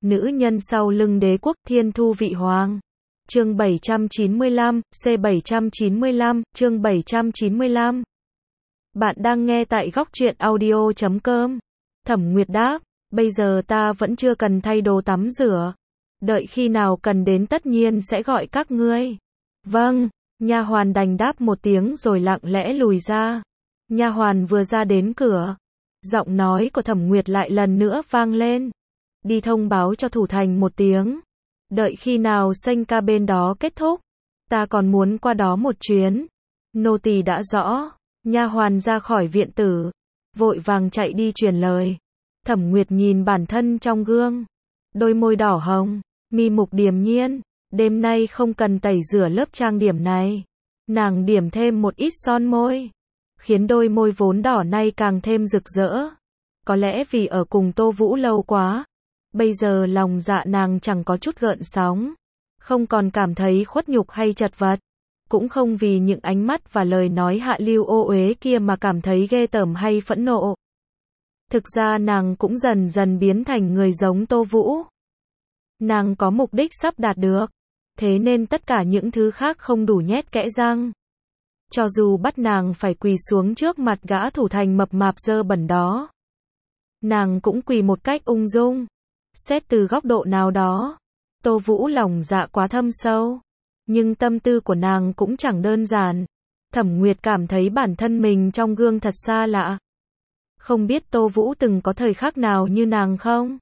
Nữ nhân sau lưng đế quốc Thiên Thu Vị Hoàng. Chương 795, C795, chương 795. Bạn đang nghe tại góc truyện audio.com. Thẩm Nguyệt đáp, bây giờ ta vẫn chưa cần thay đồ tắm rửa. Đợi khi nào cần đến tất nhiên sẽ gọi các ngươi. Vâng, nha hoàn đành đáp một tiếng rồi lặng lẽ lùi ra. Nha hoàn vừa ra đến cửa, giọng nói của Thẩm Nguyệt lại lần nữa vang lên. Đi thông báo cho thủ thành một tiếng. Đợi khi nào sanh ca bên đó kết thúc, ta còn muốn qua đó một chuyến. Nô tỳ đã rõ. Nha hoàn ra khỏi viện tử, vội vàng chạy đi truyền lời. Thẩm Nguyệt nhìn bản thân trong gương, đôi môi đỏ hồng, mi mục điềm nhiên. Đêm nay không cần tẩy rửa lớp trang điểm này. Nàng điểm thêm một ít son môi, khiến đôi môi vốn đỏ nay càng thêm rực rỡ. Có lẽ vì ở cùng Tô Vũ lâu quá, bây giờ lòng dạ nàng chẳng có chút gợn sóng, không còn cảm thấy khuất nhục hay chật vật, cũng không vì những ánh mắt và lời nói hạ lưu ô uế kia mà cảm thấy ghê tởm hay phẫn nộ. Thực ra nàng cũng dần dần biến thành người giống Tô Vũ. Nàng có mục đích sắp đạt được, thế nên tất cả những thứ khác không đủ nhét kẽ răng. Cho dù bắt nàng phải quỳ xuống trước mặt gã thủ thành mập mạp dơ bẩn đó, nàng cũng quỳ một cách ung dung. Xét từ góc độ nào đó, Tô Vũ lòng dạ quá thâm sâu, nhưng tâm tư của nàng cũng chẳng đơn giản. Thẩm Nguyệt cảm thấy bản thân mình trong gương thật xa lạ. Không biết Tô Vũ từng có thời khắc nào như nàng không?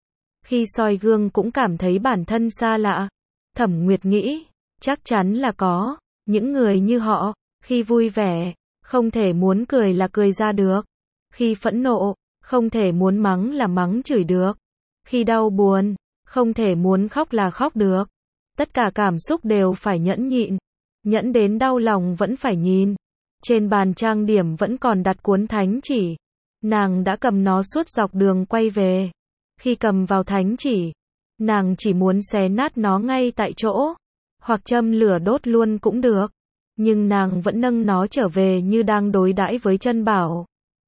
Khi soi gương cũng cảm thấy bản thân xa lạ. Thẩm Nguyệt nghĩ, chắc chắn là có. Những người như họ, khi vui vẻ, không thể muốn cười là cười ra được. Khi phẫn nộ, không thể muốn mắng là mắng chửi được. Khi đau buồn, không thể muốn khóc là khóc được. Tất cả cảm xúc đều phải nhẫn nhịn. Nhẫn đến đau lòng vẫn phải nhìn. Trên bàn trang điểm vẫn còn đặt cuốn thánh chỉ. Nàng đã cầm nó suốt dọc đường quay về. Khi cầm vào thánh chỉ, nàng chỉ muốn xé nát nó ngay tại chỗ, hoặc châm lửa đốt luôn cũng được. Nhưng nàng vẫn nâng nó trở về như đang đối đãi với chân bảo.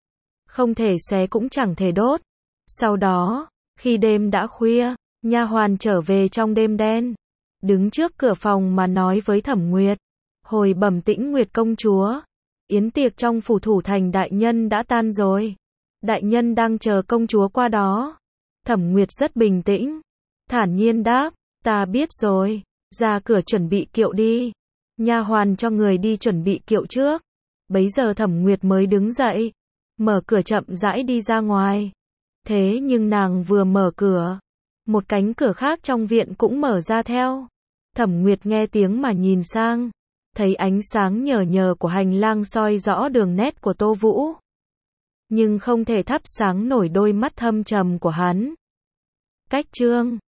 Không thể xé cũng chẳng thể đốt. Sau đó, khi đêm đã khuya, nha hoàn trở về trong đêm đen, đứng trước cửa phòng mà nói với Thẩm Nguyệt. Hồi bẩm Tĩnh Nguyệt công chúa, yến tiệc trong phủ thủ thành đại nhân đã tan rồi. Đại nhân đang chờ công chúa qua đó. Thẩm Nguyệt rất bình tĩnh, thản nhiên đáp, ta biết rồi, ra cửa chuẩn bị kiệu đi. Nha hoàn cho người đi chuẩn bị kiệu trước. Bấy giờ Thẩm Nguyệt mới đứng dậy, mở cửa chậm rãi đi ra ngoài. Thế nhưng nàng vừa mở cửa, một cánh cửa khác trong viện cũng mở ra theo. Thẩm Nguyệt nghe tiếng mà nhìn sang, thấy ánh sáng nhờ nhờ của hành lang soi rõ đường nét của Tô Vũ, nhưng không thể thắp sáng nổi đôi mắt thâm trầm của hắn. Cách chương